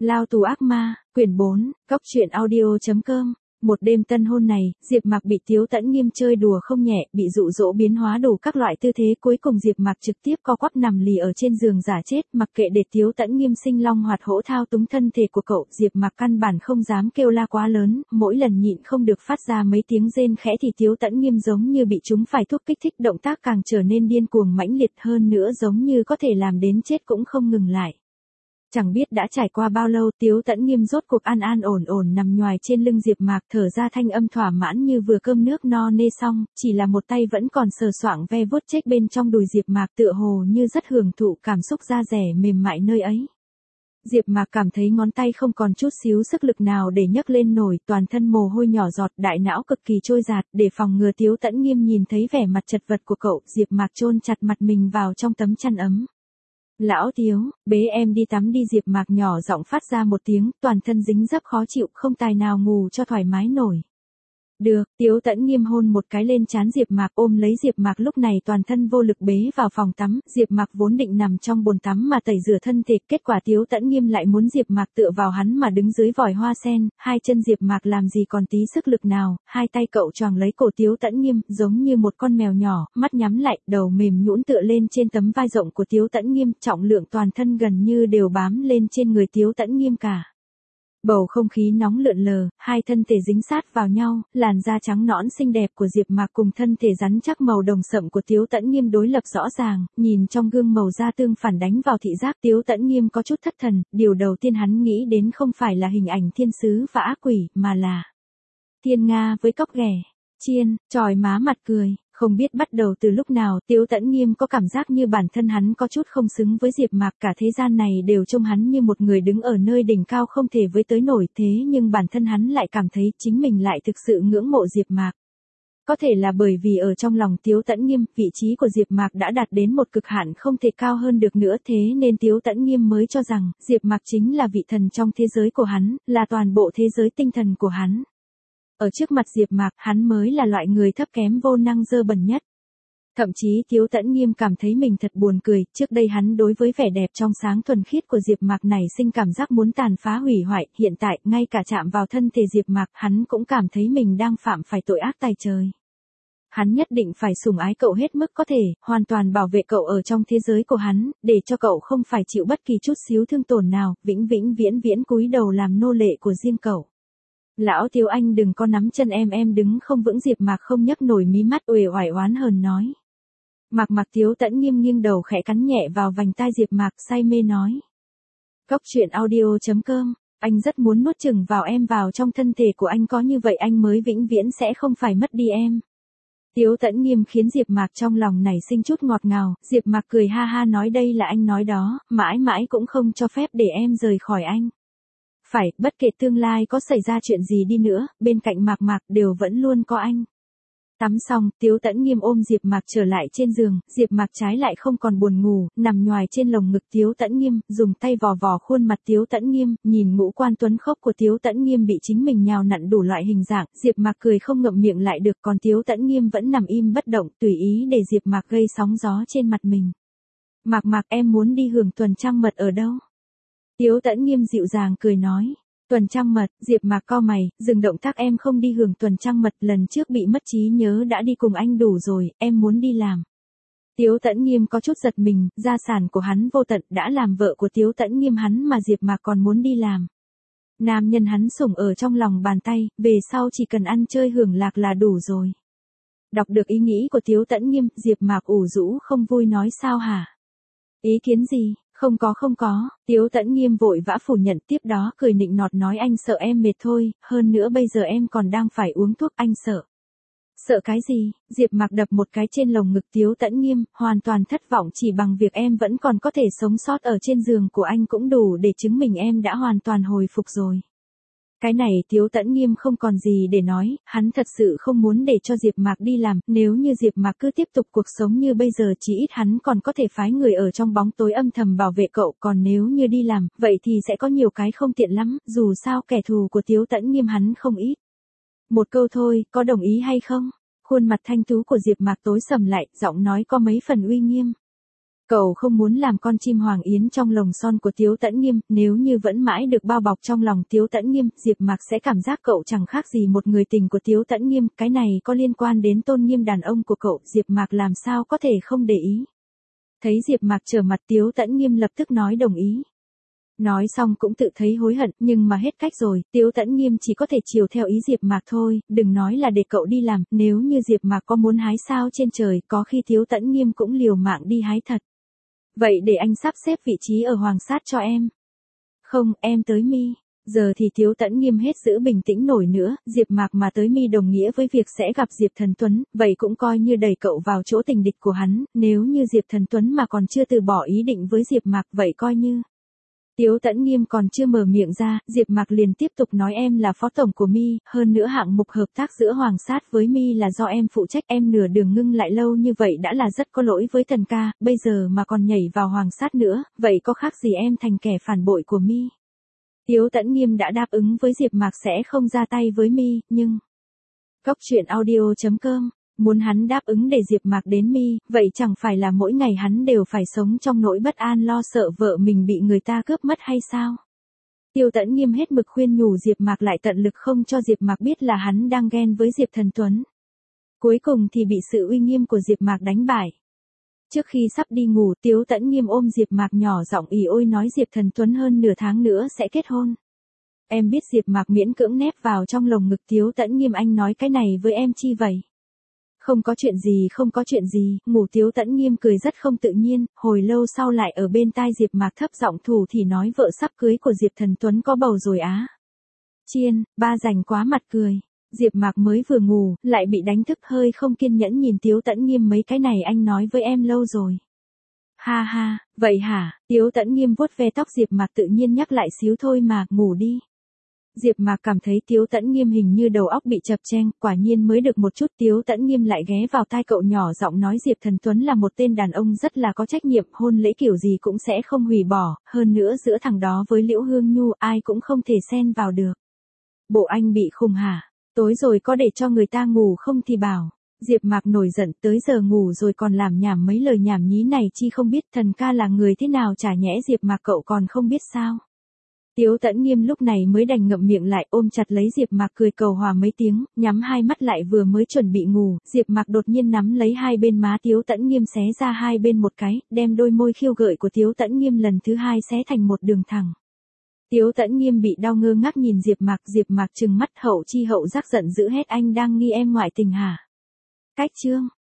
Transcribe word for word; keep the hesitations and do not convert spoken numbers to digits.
Lao tù ác ma, quyển bốn, Cóc truyện audio chấm com. Một đêm tân hôn này, Diệp Mạc bị Tiếu Tẫn Nghiêm chơi đùa không nhẹ, bị dụ dỗ biến hóa đủ các loại tư thế, cuối cùng Diệp Mạc trực tiếp co quắp nằm lì ở trên giường giả chết, mặc kệ để Tiếu Tẫn Nghiêm sinh long hoạt hổ thao túng thân thể của cậu, Diệp Mạc căn bản không dám kêu la quá lớn, mỗi lần nhịn không được phát ra mấy tiếng rên khẽ thì Tiếu Tẫn Nghiêm giống như bị trúng phải thuốc kích thích, động tác càng trở nên điên cuồng mãnh liệt hơn nữa, giống như có thể làm đến chết cũng không ngừng lại. Chẳng biết đã trải qua bao lâu, Tiếu Tẫn Nghiêm rốt cuộc an an ổn ổn nằm nhoài trên lưng Diệp Mạc, thở ra thanh âm thỏa mãn như vừa cơm nước no nê xong, chỉ là một tay vẫn còn sờ soạng ve vuốt chết bên trong đùi Diệp Mạc, tựa hồ như rất hưởng thụ cảm xúc da dẻ mềm mại nơi ấy. Diệp Mạc cảm thấy ngón tay không còn chút xíu sức lực nào để nhấc lên nổi, toàn thân mồ hôi nhỏ giọt, đại não cực kỳ trôi dạt, để phòng ngừa Tiếu Tẫn Nghiêm nhìn thấy vẻ mặt chật vật của cậu, Diệp Mạc chôn chặt mặt mình vào trong tấm chăn ấm. Lão Tiếu, bế em đi tắm đi, Diệp Mạc nhỏ giọng phát ra một tiếng, toàn thân dính dấp khó chịu, không tài nào ngủ cho thoải mái nổi. Được, Tiếu Tẫn Nghiêm hôn một cái lên trán Diệp Mạc, ôm lấy Diệp Mạc, lúc này toàn thân vô lực bế vào phòng tắm, Diệp Mạc vốn định nằm trong bồn tắm mà tẩy rửa thân thể, kết quả Tiếu Tẫn Nghiêm lại muốn Diệp Mạc tựa vào hắn mà đứng dưới vòi hoa sen, hai chân Diệp Mạc làm gì còn tí sức lực nào, hai tay cậu choàng lấy cổ Tiếu Tẫn Nghiêm, giống như một con mèo nhỏ, mắt nhắm lại, đầu mềm nhũn tựa lên trên tấm vai rộng của Tiếu Tẫn Nghiêm, trọng lượng toàn thân gần như đều bám lên trên người Tiếu Tẫn Nghiêm cả. Bầu không khí nóng lượn lờ, hai thân thể dính sát vào nhau, làn da trắng nõn xinh đẹp của Diệp Mạc cùng thân thể rắn chắc màu đồng sậm của Tiếu Tẫn Nghiêm đối lập rõ ràng, nhìn trong gương màu da tương phản đánh vào thị giác, Tiếu Tẫn Nghiêm có chút thất thần, điều đầu tiên hắn nghĩ đến không phải là hình ảnh thiên sứ và ác quỷ, mà là Thiên Nga với cóc ghẻ. Chiên, chòi má mặt cười, không biết bắt đầu từ lúc nào, Tiếu Tẫn Nghiêm có cảm giác như bản thân hắn có chút không xứng với Diệp Mạc, cả thế gian này đều trông hắn như một người đứng ở nơi đỉnh cao không thể với tới nổi, thế nhưng bản thân hắn lại cảm thấy chính mình lại thực sự ngưỡng mộ Diệp Mạc. Có thể là bởi vì ở trong lòng Tiếu Tẫn Nghiêm, vị trí của Diệp Mạc đã đạt đến một cực hạn không thể cao hơn được nữa, thế nên Tiếu Tẫn Nghiêm mới cho rằng, Diệp Mạc chính là vị thần trong thế giới của hắn, là toàn bộ thế giới tinh thần của hắn. Ở trước mặt Diệp Mạc, hắn mới là loại người thấp kém vô năng dơ bẩn nhất. Thậm chí Tiếu Tẫn Nghiêm cảm thấy mình thật buồn cười, trước đây hắn đối với vẻ đẹp trong sáng thuần khiết của Diệp Mạc này sinh cảm giác muốn tàn phá hủy hoại, hiện tại, ngay cả chạm vào thân thể Diệp Mạc, hắn cũng cảm thấy mình đang phạm phải tội ác tày trời. Hắn nhất định phải sủng ái cậu hết mức có thể, hoàn toàn bảo vệ cậu ở trong thế giới của hắn, để cho cậu không phải chịu bất kỳ chút xíu thương tổn nào, vĩnh vĩnh viễn viễn cúi đầu làm nô lệ của riêng cậu. Lão Tiếu anh đừng có nắm chân em, em đứng không vững, Diệp Mạc không nhấc nổi mí mắt, uể oải oán hờn nói. Mạc Mạc Tiếu Tẫn Nghiêm nghiêng đầu khẽ cắn nhẹ vào vành tai Diệp Mạc, say mê nói. Cóc truyện audio chấm com, anh rất muốn nuốt chửng vào em vào trong thân thể của anh, có như vậy anh mới vĩnh viễn sẽ không phải mất đi em. Tiếu Tẫn Nghiêm khiến Diệp Mạc trong lòng nảy sinh chút ngọt ngào, Diệp Mạc cười ha ha nói đây là anh nói đó, mãi mãi cũng không cho phép để em rời khỏi anh. Phải, bất kể tương lai có xảy ra chuyện gì đi nữa, bên cạnh Mạc Mạc đều vẫn luôn có anh. Tắm xong, Tiếu Tẫn Nghiêm ôm Diệp Mạc trở lại trên giường, Diệp Mạc trái lại không còn buồn ngủ, nằm nhoài trên lồng ngực Tiếu Tẫn Nghiêm, dùng tay vò vò khuôn mặt Tiếu Tẫn Nghiêm, nhìn ngũ quan tuấn khốc của Tiếu Tẫn Nghiêm bị chính mình nhào nặn đủ loại hình dạng, Diệp Mạc cười không ngậm miệng lại được, còn Tiếu Tẫn Nghiêm vẫn nằm im bất động, tùy ý để Diệp Mạc gây sóng gió trên mặt mình. Mạc Mạc em muốn đi hưởng tuần trăng mật ở đâu? Tiếu Tẫn Nghiêm dịu dàng cười nói. Tuần trăng mật, Diệp Mạc cau mày, dừng động tác, em không đi hưởng tuần trăng mật, lần trước bị mất trí nhớ đã đi cùng anh đủ rồi, em muốn đi làm. Tiếu Tẫn Nghiêm có chút giật mình, gia sản của hắn vô tận, đã làm vợ của Tiếu Tẫn Nghiêm hắn mà Diệp Mạc còn muốn đi làm. Nam nhân hắn sủng ở trong lòng bàn tay, về sau chỉ cần ăn chơi hưởng lạc là đủ rồi. Đọc được ý nghĩ của Tiếu Tẫn Nghiêm, Diệp Mạc ủ rũ không vui nói sao hả? Ý kiến gì? Không có không có, Tiếu Tẫn Nghiêm vội vã phủ nhận, tiếp đó cười nịnh nọt nói anh sợ em mệt thôi, hơn nữa bây giờ em còn đang phải uống thuốc, anh sợ. Sợ cái gì? Diệp Mạc đập một cái trên lồng ngực Tiếu Tẫn Nghiêm, hoàn toàn thất vọng, chỉ bằng việc em vẫn còn có thể sống sót ở trên giường của anh cũng đủ để chứng minh em đã hoàn toàn hồi phục rồi. Cái này Tiếu Tẫn Nghiêm không còn gì để nói, hắn thật sự không muốn để cho Diệp Mạc đi làm, nếu như Diệp Mạc cứ tiếp tục cuộc sống như bây giờ chỉ ít hắn còn có thể phái người ở trong bóng tối âm thầm bảo vệ cậu, còn nếu như đi làm, vậy thì sẽ có nhiều cái không tiện lắm, dù sao kẻ thù của Tiếu Tẫn Nghiêm hắn không ít. Một câu thôi, có đồng ý hay không? Khuôn mặt thanh tú của Diệp Mạc tối sầm lại, giọng nói có mấy phần uy nghiêm. Cậu không muốn làm con chim hoàng yến trong lồng son của Tiếu Tẫn Nghiêm, nếu như vẫn mãi được bao bọc trong lòng Tiếu Tẫn Nghiêm, Diệp Mạc sẽ cảm giác cậu chẳng khác gì một người tình của Tiếu Tẫn Nghiêm, cái này có liên quan đến tôn nghiêm đàn ông của cậu, Diệp Mạc làm sao có thể không để ý. Thấy Diệp Mạc trở mặt, Tiếu Tẫn Nghiêm lập tức nói đồng ý. Nói xong cũng tự thấy hối hận, nhưng mà hết cách rồi, Tiếu Tẫn Nghiêm chỉ có thể chiều theo ý Diệp Mạc thôi, đừng nói là để cậu đi làm, nếu như Diệp Mạc có muốn hái sao trên trời, có khi Tiếu Tẫn Nghiêm cũng liều mạng đi hái thật. Vậy để anh sắp xếp vị trí ở Hoàng Sát cho em. Không, em tới Mi. Giờ thì Tiếu Tẫn Nghiêm hết giữ bình tĩnh nổi nữa, Diệp Mạc mà tới Mi đồng nghĩa với việc sẽ gặp Diệp Thần Tuấn, vậy cũng coi như đẩy cậu vào chỗ tình địch của hắn, nếu như Diệp Thần Tuấn mà còn chưa từ bỏ ý định với Diệp Mạc, vậy coi như. Tiếu Tẫn Nghiêm còn chưa mở miệng ra, Diệp Mạc liền tiếp tục nói em là phó tổng của Mi, hơn nữa hạng mục hợp tác giữa Hoàng Sát với Mi là do em phụ trách, em nửa đường ngưng lại lâu như vậy đã là rất có lỗi với Tần ca, bây giờ mà còn nhảy vào Hoàng Sát nữa, vậy có khác gì em thành kẻ phản bội của Mi. Tiếu Tẫn Nghiêm đã đáp ứng với Diệp Mạc sẽ không ra tay với Mi, nhưng Cốc truyện audio chấm com muốn hắn đáp ứng để Diệp Mạc đến Mi, vậy chẳng phải là mỗi ngày hắn đều phải sống trong nỗi bất an lo sợ vợ mình bị người ta cướp mất hay sao? Tiêu Tẫn Nghiêm hết mực khuyên nhủ Diệp Mạc lại tận lực không cho Diệp Mạc biết là hắn đang ghen với Diệp Thần Tuấn. Cuối cùng thì bị sự uy nghiêm của Diệp Mạc đánh bại. Trước khi sắp đi ngủ, Tiếu Tẫn Nghiêm ôm Diệp Mạc nhỏ giọng ỉ ôi nói Diệp Thần Tuấn hơn nửa tháng nữa sẽ kết hôn. Em biết. Diệp Mạc miễn cưỡng nép vào trong lồng ngực Tiếu Tẫn Nghiêm, anh nói cái này với em chi vậy? Không có chuyện gì, không có chuyện gì, ngủ. Tiếu Tẫn Nghiêm cười rất không tự nhiên, hồi lâu sau lại ở bên tai Diệp Mạc thấp giọng thủ thì nói vợ sắp cưới của Diệp Thần Tuấn có bầu rồi á. Chiên, ba rành quá mặt cười. Diệp Mạc mới vừa ngủ, lại bị đánh thức hơi không kiên nhẫn nhìn Tiếu Tẫn Nghiêm, mấy cái này anh nói với em lâu rồi. Ha ha, vậy hả? Tiếu Tẫn Nghiêm vuốt ve tóc Diệp Mạc tự nhiên nhắc lại xíu thôi mà, ngủ đi. Diệp Mạc cảm thấy Tiếu Tẫn Nghiêm hình như đầu óc bị chập chênh, quả nhiên mới được một chút Tiếu Tẫn Nghiêm lại ghé vào tai cậu nhỏ giọng nói Diệp Thần Tuấn là một tên đàn ông rất là có trách nhiệm, hôn lễ kiểu gì cũng sẽ không hủy bỏ, hơn nữa giữa thằng đó với Liễu Hương Nhu ai cũng không thể xen vào được. Bộ anh bị khùng hả? Tối rồi có để cho người ta ngủ không thì bảo. Diệp Mạc nổi giận, tới giờ ngủ rồi còn làm nhảm mấy lời nhảm nhí này chi không biết thần ca là người thế nào, chả nhẽ Diệp Mạc cậu còn không biết sao? Tiếu Tẫn Nghiêm lúc này mới đành ngậm miệng lại, ôm chặt lấy Diệp Mạc cười cầu hòa mấy tiếng, nhắm hai mắt lại vừa mới chuẩn bị ngủ, Diệp Mạc đột nhiên nắm lấy hai bên má Tiếu Tẫn Nghiêm xé ra hai bên một cái, đem đôi môi khiêu gợi của Tiếu Tẫn Nghiêm lần thứ hai xé thành một đường thẳng. Tiếu Tẫn Nghiêm bị đau ngơ ngác nhìn Diệp Mạc, Diệp Mạc trừng mắt hậu chi hậu giác giận dữ hét anh đang nghi em ngoại tình hả? Cách chương